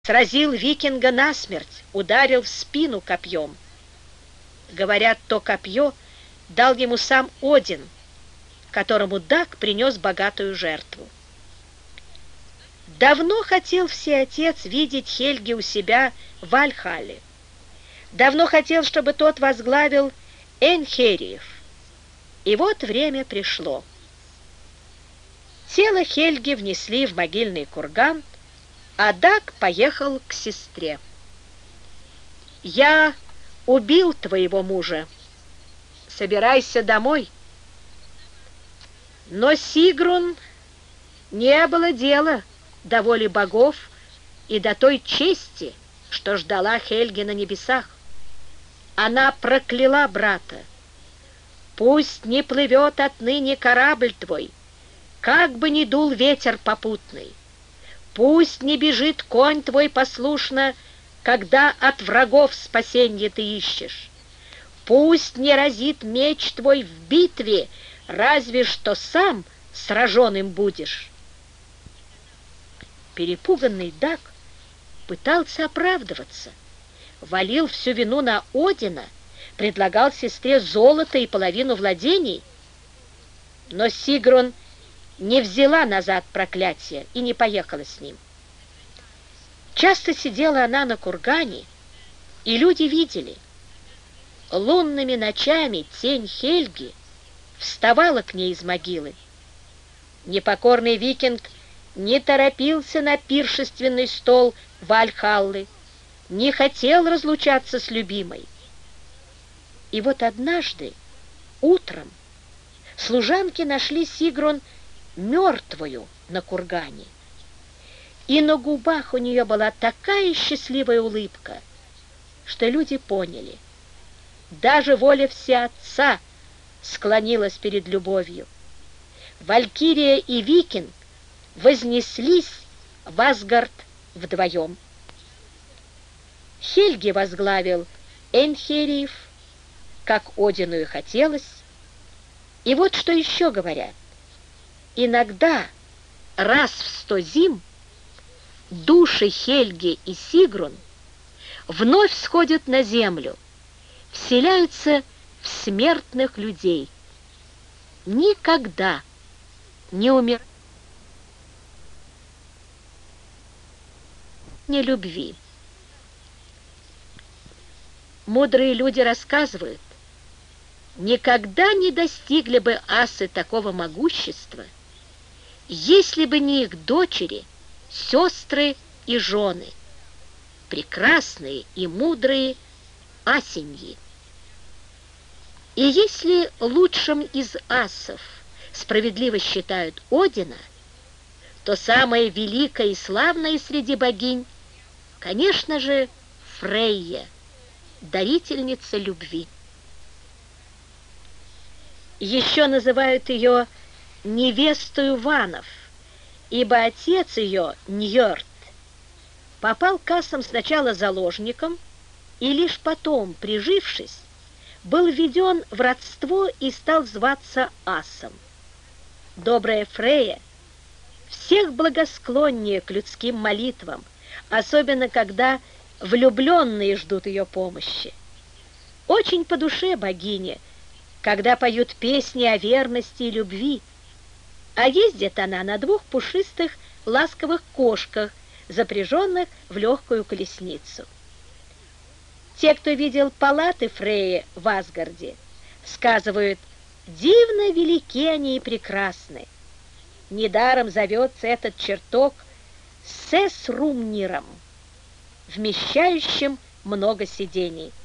сразил викинга насмерть, ударил в спину копьем. Говорят, то копье дал ему сам Один, которому Даг принес богатую жертву. Давно хотел Всеотец видеть Хельги у себя в Вальхалле. Давно хотел, чтобы тот возглавил Энхериев. И вот время пришло. Тело Хельги внесли в могильный курган, а Даг поехал к сестре. «Я убил твоего мужа. Собирайся домой». Но Сигрун не было дела до воли богов и до той чести, что ждала Хельги на небесах. Она прокляла брата. «Пусть не плывет отныне корабль твой, как бы ни дул ветер попутный. Пусть не бежит конь твой послушно, когда от врагов спасенье ты ищешь. Пусть не разит меч твой в битве, разве что сам сраженным будешь». Перепуганный Даг пытался оправдываться, валил всю вину на Одина, предлагал сестре золото и половину владений. Но Сигрун не взяла назад проклятие и не поехала с ним. Часто сидела она на кургане, и люди видели. Лунными ночами тень Хельги вставала к ней из могилы. Непокорный викинг не торопился на пиршественный стол Вальхаллы, не хотел разлучаться с любимой. И вот однажды утром служанки нашли Сигрун мертвую на кургане, и на губах у нее была такая счастливая улыбка, что люди поняли, даже воля Всеотца склонилась перед любовью. Валькирия и викинг вознеслись в Асгард вдвоем. Хельги возглавил Энхериев, как Одину и хотелось. И вот что еще говорят. Иногда, раз в 100 зим, души Хельги и Сигрун вновь сходят на землю, вселяются в смертных людей. Никогда не умирают любви. Мудрые люди рассказывают, никогда не достигли бы асы такого могущества, если бы не их дочери, сестры и жены, прекрасные и мудрые асеньи. И если лучшим из асов справедливо считают Одина, то самая великая и славная среди богинь, конечно же, Фрейя, дарительница любви. Еще называют ее невестою Ванов, ибо отец ее, Ньорд, попал к асам сначала заложником и лишь потом, прижившись, был введен в родство и стал зваться асом. Добрая Фрейя всех благосклоннее к людским молитвам, особенно когда влюбленные ждут ее помощи. Очень по душе богине, когда поют песни о верности и любви, а ездит она на 2 пушистых ласковых кошках, запряженных в легкую колесницу. Те, кто видел палаты Фрейи в Асгарде, сказывают, дивно велики они и прекрасны. Недаром зовется этот чертог Сесрумниром, вмещающим много сидений.